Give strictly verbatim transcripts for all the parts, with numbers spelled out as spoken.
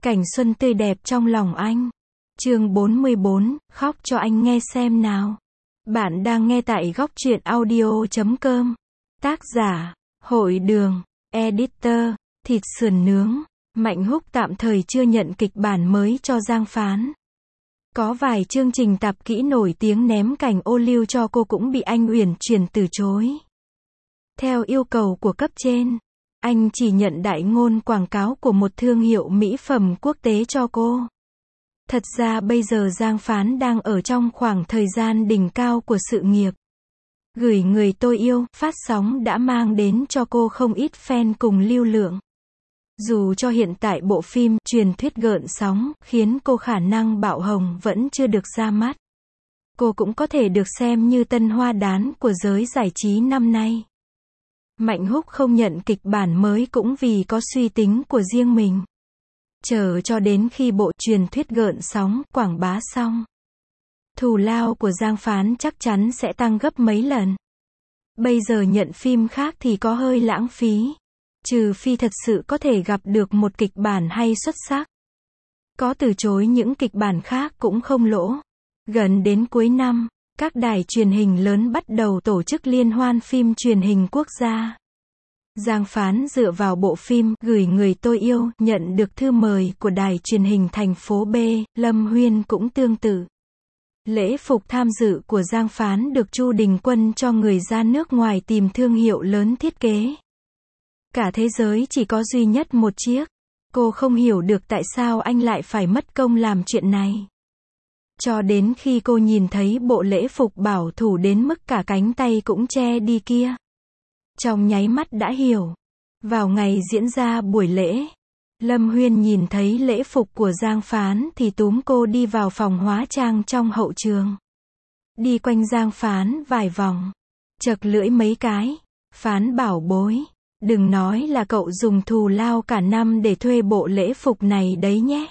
Cảnh xuân tươi đẹp trong lòng anh. Chương bốn mươi bốn, khóc cho anh nghe xem nào. Bạn đang nghe tại góc truyện audio chấm com. Tác giả, Hội Đường, Editor, Thịt sườn nướng. Mạnh Húc tạm thời chưa nhận kịch bản mới cho Giang Phán. Có vài chương trình tạp kỹ nổi tiếng ném cảnh ô liu cho cô cũng bị anh uyển chuyển từ chối. Theo yêu cầu của cấp trên, anh chỉ nhận đại ngôn quảng cáo của một thương hiệu mỹ phẩm quốc tế cho cô. Thật ra bây giờ Giang Phán đang ở trong khoảng thời gian đỉnh cao của sự nghiệp. Gửi người tôi yêu, phát sóng đã mang đến cho cô không ít fan cùng lưu lượng. Dù cho hiện tại bộ phim truyền thuyết gợn sóng khiến cô khả năng bạo hồng vẫn chưa được ra mắt, cô cũng có thể được xem như tân hoa đán của giới giải trí năm nay. Mạnh Húc không nhận kịch bản mới cũng vì có suy tính của riêng mình. Chờ cho đến khi bộ truyền thuyết gợn sóng quảng bá xong, thù lao của Giang Phán chắc chắn sẽ tăng gấp mấy lần. Bây giờ nhận phim khác thì có hơi lãng phí. Trừ phi thật sự có thể gặp được một kịch bản hay xuất sắc. Có từ chối những kịch bản khác cũng không lỗ. Gần đến cuối năm, các đài truyền hình lớn bắt đầu tổ chức liên hoan phim truyền hình quốc gia. Giang Phán dựa vào bộ phim Gửi người tôi yêu nhận được thư mời của đài truyền hình thành phố B, Lâm Huyên cũng tương tự. Lễ phục tham dự của Giang Phán được Chu Đình Quân cho người ra nước ngoài tìm thương hiệu lớn thiết kế. Cả thế giới chỉ có duy nhất một chiếc. Cô không hiểu được tại sao anh lại phải mất công làm chuyện này. Cho đến khi cô nhìn thấy bộ lễ phục bảo thủ đến mức cả cánh tay cũng che đi kia, trong nháy mắt đã hiểu. Vào ngày diễn ra buổi lễ, Lâm Huyên nhìn thấy lễ phục của Giang Phán thì túm cô đi vào phòng hóa trang trong hậu trường. Đi quanh Giang Phán vài vòng, chật lưỡi mấy cái. Phán bảo bối, đừng nói là cậu dùng thù lao cả năm để thuê bộ lễ phục này đấy nhé.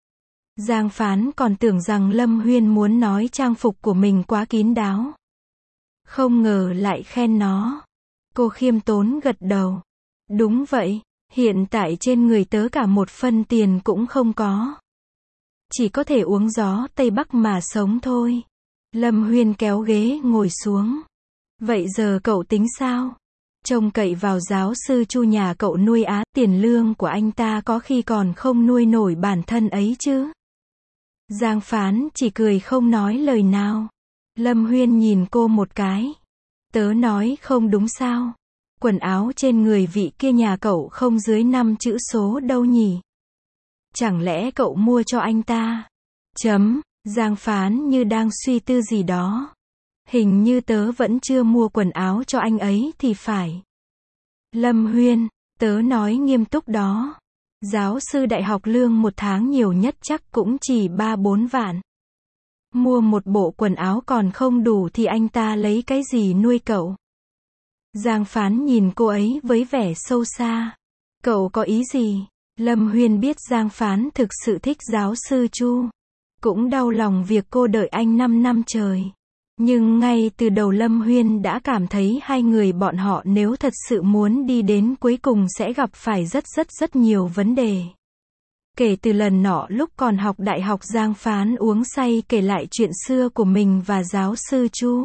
Giang Phán còn tưởng rằng Lâm Huyên muốn nói trang phục của mình quá kín đáo. Không ngờ lại khen nó. Cô khiêm tốn gật đầu. Đúng vậy, hiện tại trên người tớ cả một phân tiền cũng không có. Chỉ có thể uống gió Tây Bắc mà sống thôi. Lâm Huyên kéo ghế ngồi xuống. Vậy giờ cậu tính sao? Trông cậy vào giáo sư Chu nhà cậu nuôi á, tiền lương của anh ta có khi còn không nuôi nổi bản thân ấy chứ. Giang Phán chỉ cười không nói lời nào. Lâm Huyên nhìn cô một cái. Tớ nói không đúng sao? Quần áo trên người vị kia nhà cậu không dưới năm chữ số đâu nhỉ? Chẳng lẽ cậu mua cho anh ta? Chấm, Giang Phán như đang suy tư gì đó. Hình như tớ vẫn chưa mua quần áo cho anh ấy thì phải. Lâm Huyên, tớ nói nghiêm túc đó. Giáo sư đại học lương một tháng nhiều nhất chắc cũng chỉ ba bốn vạn. Mua một bộ quần áo còn không đủ thì anh ta lấy cái gì nuôi cậu? Giang Phán nhìn cô ấy với vẻ sâu xa. Cậu có ý gì? Lâm Huyên biết Giang Phán thực sự thích giáo sư Chu. Cũng đau lòng việc cô đợi anh năm năm trời. Nhưng ngay từ đầu Lâm Huyên đã cảm thấy hai người bọn họ nếu thật sự muốn đi đến cuối cùng sẽ gặp phải rất rất rất nhiều vấn đề. Kể từ lần nọ lúc còn học đại học Giang Phán uống say kể lại chuyện xưa của mình và giáo sư Chu.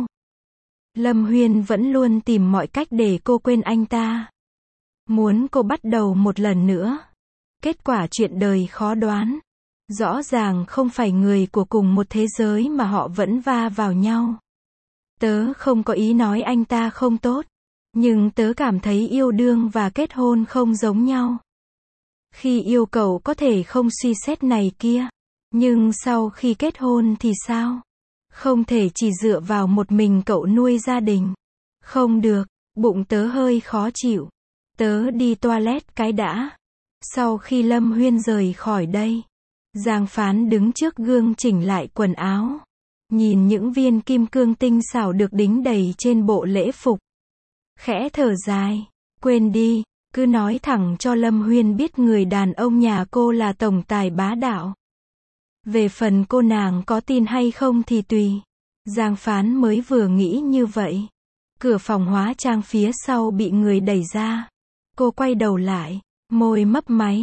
Lâm Huyên vẫn luôn tìm mọi cách để cô quên anh ta. Muốn cô bắt đầu một lần nữa. Kết quả chuyện đời khó đoán. Rõ ràng không phải người của cùng một thế giới mà họ vẫn va vào nhau. Tớ không có ý nói anh ta không tốt. Nhưng tớ cảm thấy yêu đương và kết hôn không giống nhau. Khi yêu cầu có thể không suy xét này kia. Nhưng sau khi kết hôn thì sao? Không thể chỉ dựa vào một mình cậu nuôi gia đình. Không được, bụng tớ hơi khó chịu. Tớ đi toilet cái đã. Sau khi Lâm Huyên rời khỏi đây, Giang Phán đứng trước gương chỉnh lại quần áo. Nhìn những viên kim cương tinh xảo được đính đầy trên bộ lễ phục. Khẽ thở dài. Quên đi, cứ nói thẳng cho Lâm Huyên biết người đàn ông nhà cô là tổng tài bá đạo. Về phần cô nàng có tin hay không thì tùy. Giang Phán mới vừa nghĩ như vậy. Cửa phòng hóa trang phía sau bị người đẩy ra. Cô quay đầu lại, môi mấp máy.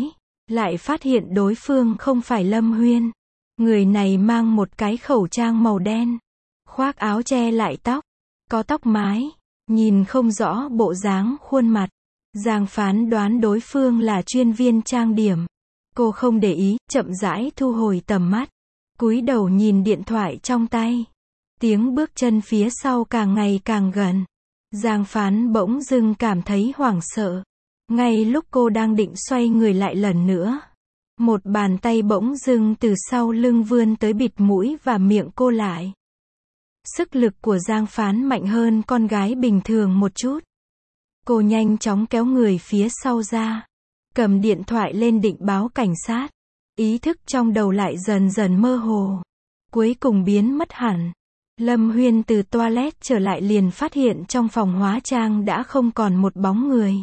lại phát hiện đối phương không phải Lâm Huyên. Người này mang một cái khẩu trang màu đen, khoác áo che lại tóc, có tóc mái, nhìn không rõ bộ dáng khuôn mặt. Giang Phán đoán đối phương là chuyên viên trang điểm. Cô không để ý, chậm rãi thu hồi tầm mắt, cúi đầu nhìn điện thoại trong tay. Tiếng bước chân phía sau càng ngày càng gần. Giang Phán bỗng dưng cảm thấy hoảng sợ. Ngay lúc cô đang định xoay người lại lần nữa, một bàn tay bỗng dưng từ sau lưng vươn tới bịt mũi và miệng cô lại. Sức lực của Giang Phán mạnh hơn con gái bình thường một chút. Cô nhanh chóng kéo người phía sau ra, cầm điện thoại lên định báo cảnh sát. Ý thức trong đầu lại dần dần mơ hồ, cuối cùng biến mất hẳn. Lâm Huyên từ toilet trở lại liền phát hiện trong phòng hóa trang đã không còn một bóng người.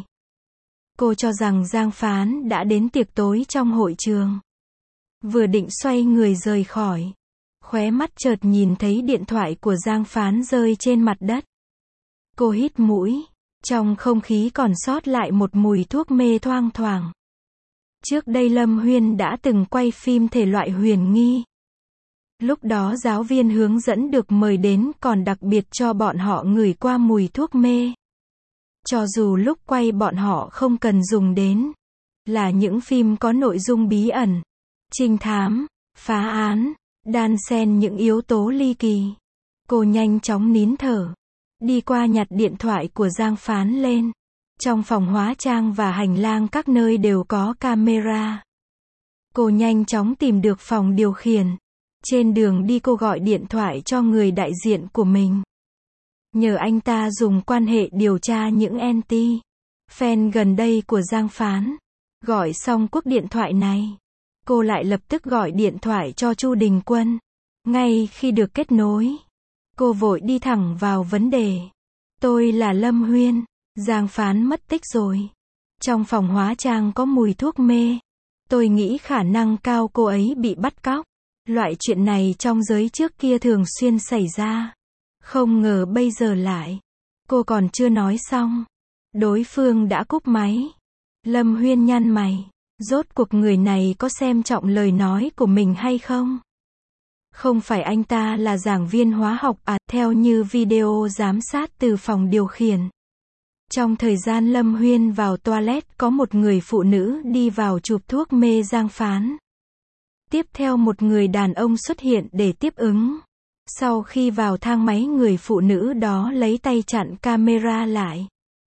Cô cho rằng Giang Phán đã đến tiệc tối trong hội trường. Vừa định xoay người rời khỏi, khóe mắt chợt nhìn thấy điện thoại của Giang Phán rơi trên mặt đất. Cô hít mũi, trong không khí còn sót lại một mùi thuốc mê thoang thoảng. Trước đây Lâm Huyên đã từng quay phim thể loại huyền nghi. Lúc đó giáo viên hướng dẫn được mời đến còn đặc biệt cho bọn họ ngửi qua mùi thuốc mê. Cho dù lúc quay bọn họ không cần dùng đến, là những phim có nội dung bí ẩn, trinh thám, phá án, đan xen những yếu tố ly kỳ. Cô nhanh chóng nín thở, đi qua nhặt điện thoại của Giang Phán lên. Trong phòng hóa trang và hành lang các nơi đều có camera. Cô nhanh chóng tìm được phòng điều khiển. Trên đường đi cô gọi điện thoại cho người đại diện của mình, nhờ anh ta dùng quan hệ điều tra những anti fan gần đây của Giang Phán. Gọi xong cuộc điện thoại này, cô lại lập tức gọi điện thoại cho Chu Đình Quân. Ngay khi được kết nối, cô vội đi thẳng vào vấn đề. Tôi là Lâm Huyên, Giang Phán mất tích rồi. Trong phòng hóa trang có mùi thuốc mê. Tôi nghĩ khả năng cao cô ấy bị bắt cóc. Loại chuyện này trong giới trước kia thường xuyên xảy ra. Không ngờ bây giờ lại. Cô còn chưa nói xong, đối phương đã cúp máy. Lâm Huyên nhăn mày. Rốt cuộc người này có xem trọng lời nói của mình hay không? Không phải anh ta là giảng viên hóa học à? Theo như video giám sát từ phòng điều khiển, trong thời gian Lâm Huyên vào toilet có một người phụ nữ đi vào chụp thuốc mê Giang Phán. Tiếp theo một người đàn ông xuất hiện để tiếp ứng. Sau khi vào thang máy người phụ nữ đó lấy tay chặn camera lại.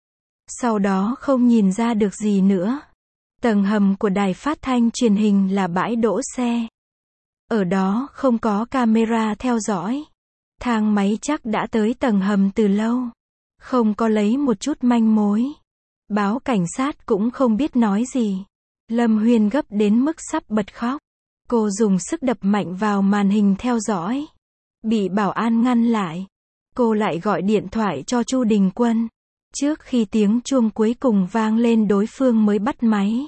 Sau đó không nhìn ra được gì nữa. Tầng hầm của đài phát thanh truyền hình là bãi đỗ xe. Ở đó không có camera theo dõi. Thang máy chắc đã tới tầng hầm từ lâu. Không có lấy một chút manh mối. Báo cảnh sát cũng không biết nói gì. Lâm Huyên gấp đến mức sắp bật khóc. Cô dùng sức đập mạnh vào màn hình theo dõi. Bị bảo an ngăn lại. Cô lại gọi điện thoại cho Chu Đình Quân. Trước khi tiếng chuông cuối cùng vang lên đối phương mới bắt máy.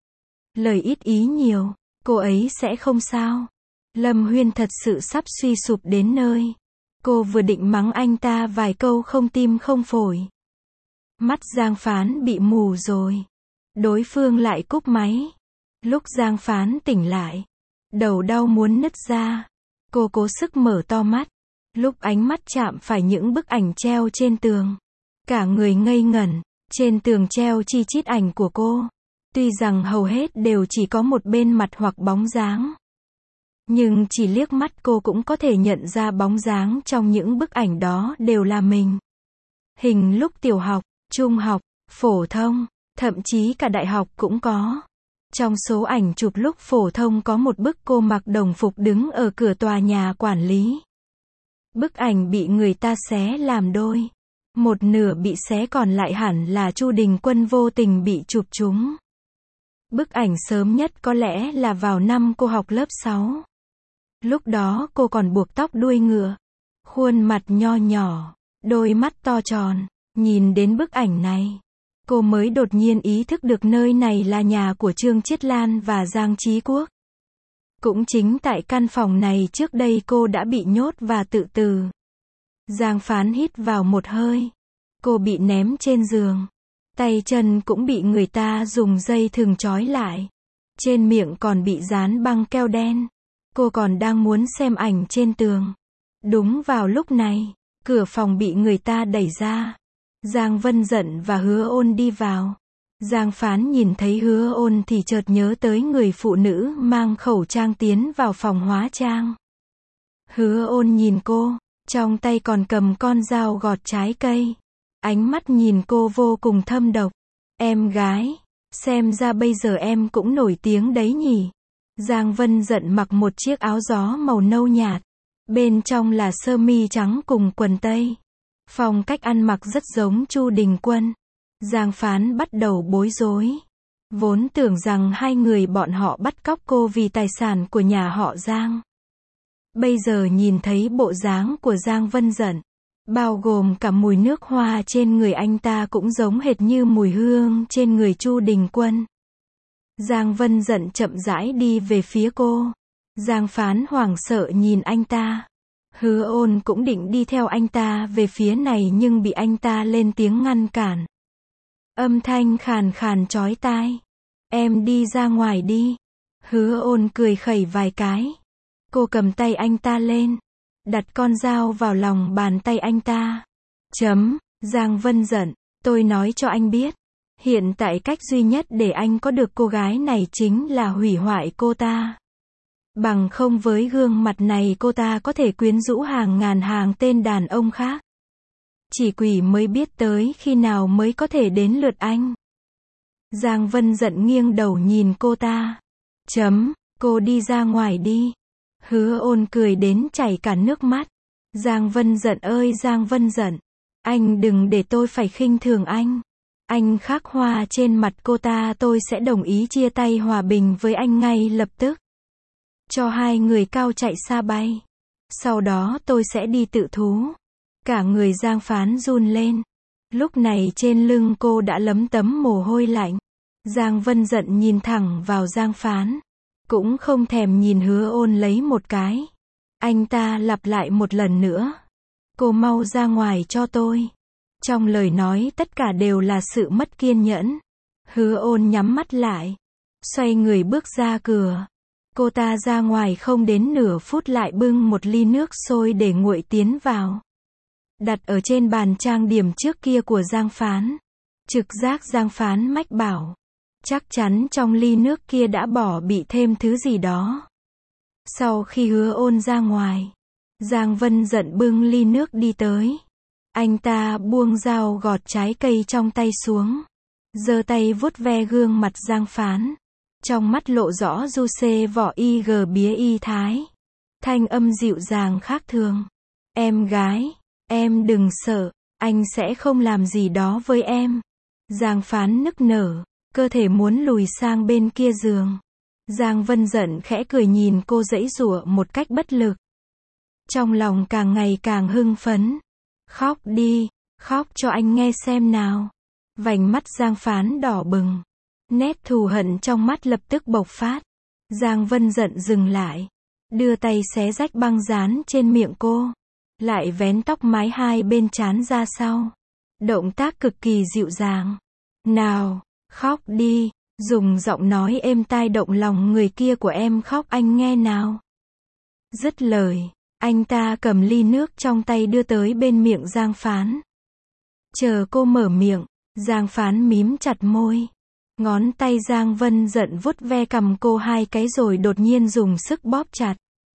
Lời ít ý nhiều, cô ấy sẽ không sao. Lâm Huyên thật sự sắp suy sụp đến nơi. Cô vừa định mắng anh ta vài câu không tim không phổi. Mắt Giang Phán bị mù rồi. Đối phương lại cúp máy. Lúc Giang Phán tỉnh lại, đầu đau muốn nứt ra. Cô cố sức mở to mắt. Lúc ánh mắt chạm phải những bức ảnh treo trên tường, cả người ngây ngẩn. Trên tường treo chi chít ảnh của cô. Tuy rằng hầu hết đều chỉ có một bên mặt hoặc bóng dáng, nhưng chỉ liếc mắt cô cũng có thể nhận ra bóng dáng trong những bức ảnh đó đều là mình. Hình lúc tiểu học, trung học, phổ thông, thậm chí cả đại học cũng có. Trong số ảnh chụp lúc phổ thông có một bức cô mặc đồng phục đứng ở cửa tòa nhà quản lý. Bức ảnh bị người ta xé làm đôi. Một nửa bị xé còn lại hẳn là Chu Đình Quân vô tình bị chụp trúng. Bức ảnh sớm nhất có lẽ là vào năm cô học lớp sáu. Lúc đó cô còn buộc tóc đuôi ngựa. Khuôn mặt nho nhỏ, đôi mắt to tròn. Nhìn đến bức ảnh này, cô mới đột nhiên ý thức được nơi này là nhà của Trương Chiết Lan và Giang Chí Quốc. Cũng chính tại căn phòng này trước đây cô đã bị nhốt và tự tử. Giang Phán hít vào một hơi. Cô bị ném trên giường. Tay chân cũng bị người ta dùng dây thừng trói lại. Trên miệng còn bị dán băng keo đen. Cô còn đang muốn xem ảnh trên tường. Đúng vào lúc này, cửa phòng bị người ta đẩy ra. Giang Vân Dận và Hứa Ôn đi vào. Giang Phán nhìn thấy Hứa Ôn thì chợt nhớ tới người phụ nữ mang khẩu trang tiến vào phòng hóa trang. Hứa Ôn nhìn cô, trong tay còn cầm con dao gọt trái cây. Ánh mắt nhìn cô vô cùng thâm độc. Em gái, xem ra bây giờ em cũng nổi tiếng đấy nhỉ. Giang Vân Dận mặc một chiếc áo gió màu nâu nhạt. Bên trong là sơ mi trắng cùng quần tây. Phong cách ăn mặc rất giống Chu Đình Quân. Giang Phán bắt đầu bối rối. Vốn tưởng rằng hai người bọn họ bắt cóc cô vì tài sản của nhà họ Giang. Bây giờ nhìn thấy bộ dáng của Giang Vân Dận, bao gồm cả mùi nước hoa trên người anh ta cũng giống hệt như mùi hương trên người Chu Đình Quân. Giang Vân Dận chậm rãi đi về phía cô. Giang Phán hoảng sợ nhìn anh ta. Hứa Ôn cũng định đi theo anh ta về phía này nhưng bị anh ta lên tiếng ngăn cản. Âm thanh khàn khàn chói tai. Em đi ra ngoài đi. Hứa Ôn cười khẩy vài cái. Cô cầm tay anh ta lên. Đặt con dao vào lòng bàn tay anh ta. Chấm, Giang Vân Dận, tôi nói cho anh biết. Hiện tại cách duy nhất để anh có được cô gái này chính là hủy hoại cô ta. Bằng không với gương mặt này cô ta có thể quyến rũ hàng ngàn hàng tên đàn ông khác. Chỉ quỷ mới biết tới khi nào mới có thể đến lượt anh. Giang Vân Dận nghiêng đầu nhìn cô ta. Chấm, cô đi ra ngoài đi. Hứa Ôn cười đến chảy cả nước mắt. Giang Vân Dận ơi Giang Vân Dận, anh đừng để tôi phải khinh thường anh. Anh khắc hoa trên mặt cô ta tôi sẽ đồng ý chia tay hòa bình với anh ngay lập tức. Cho hai người cao chạy xa bay. Sau đó tôi sẽ đi tự thú. Cả người Giang Phán run lên. Lúc này trên lưng cô đã lấm tấm mồ hôi lạnh. Giang Vân Dận nhìn thẳng vào Giang Phán. Cũng không thèm nhìn Hứa Ôn lấy một cái. Anh ta lặp lại một lần nữa. Cô mau ra ngoài cho tôi. Trong lời nói tất cả đều là sự mất kiên nhẫn. Hứa Ôn nhắm mắt lại. Xoay người bước ra cửa. Cô ta ra ngoài không đến nửa phút lại bưng một ly nước sôi để nguội tiến vào. Đặt ở trên bàn trang điểm trước kia của Giang Phán. Trực giác Giang Phán mách bảo. Chắc chắn trong ly nước kia đã bỏ bị thêm thứ gì đó. Sau khi Hứa Ôn ra ngoài, Giang Vân Dận bưng ly nước đi tới. Anh ta buông dao gọt trái cây trong tay xuống. Giơ tay vuốt ve gương mặt Giang Phán. Trong mắt lộ rõ du xê vỏ y gờ bía y thái. Thanh âm dịu dàng khác thường. Em gái, em đừng sợ, anh sẽ không làm gì đó với em. Giang Phán nức nở, cơ thể muốn lùi sang bên kia giường. Giang Vân Dận khẽ cười nhìn cô giãy giụa một cách bất lực. Trong lòng càng ngày càng hưng phấn. Khóc đi, khóc cho anh nghe xem nào. Vành mắt Giang Phán đỏ bừng. Nét thù hận trong mắt lập tức bộc phát. Giang Vân Dận dừng lại. Đưa tay xé rách băng dán trên miệng cô. Lại vén tóc mái hai bên trán ra sau. Động tác cực kỳ dịu dàng. Nào, khóc đi. Dùng giọng nói êm tai động lòng người kia của em khóc anh nghe nào. Dứt lời, anh ta cầm ly nước trong tay đưa tới bên miệng Giang Phán. Chờ cô mở miệng, Giang Phán mím chặt môi. Ngón tay Giang Vân Dận vuốt ve cằm cô hai cái rồi đột nhiên dùng sức bóp chặt.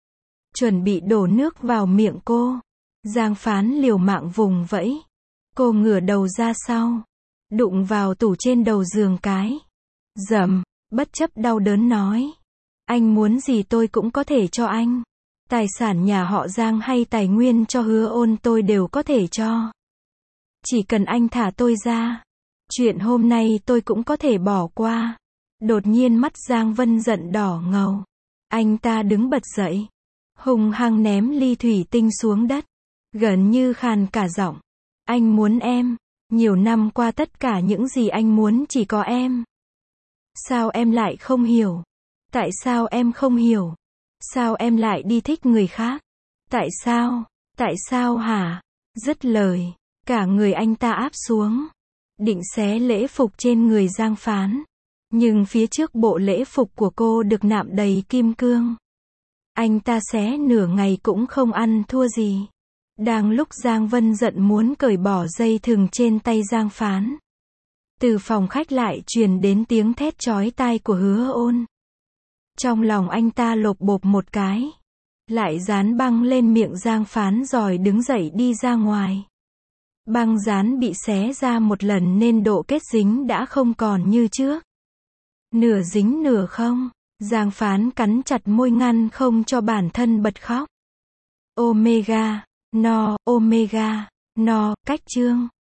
Chuẩn bị đổ nước vào miệng cô. Giang Phán liều mạng vùng vẫy. Cô ngửa đầu ra sau. Đụng vào tủ trên đầu giường cái. Dầm, bất chấp đau đớn nói. Anh muốn gì tôi cũng có thể cho anh. Tài sản nhà họ Giang hay tài nguyên cho Hứa Ôn tôi đều có thể cho. Chỉ cần anh thả tôi ra. Chuyện hôm nay tôi cũng có thể bỏ qua. Đột nhiên mắt Giang Vân Dận đỏ ngầu. Anh ta đứng bật dậy. Hùng hăng ném ly thủy tinh xuống đất. Gần như khàn cả giọng. Anh muốn em. Nhiều năm qua tất cả những gì anh muốn chỉ có em. Sao em lại không hiểu? Tại sao em không hiểu? Sao em lại đi thích người khác? Tại sao? Tại sao hả? Dứt lời, cả người anh ta áp xuống. Định xé lễ phục trên người Giang Phán. Nhưng phía trước bộ lễ phục của cô được nạm đầy kim cương. Anh ta xé nửa ngày cũng không ăn thua gì. Đang lúc Giang Vân giận muốn cởi bỏ dây thừng trên tay Giang Phán, từ phòng khách lại truyền đến tiếng thét chói tai của Hứa Ôn. Trong lòng anh ta lộp bộp một cái, lại dán băng lên miệng Giang Phán rồi đứng dậy đi ra ngoài. Băng dán bị xé ra một lần nên độ kết dính đã không còn như trước. Nửa dính nửa không, Giang Phán cắn chặt môi ngăn không cho bản thân bật khóc. Omega, no, omega, no, cách chương.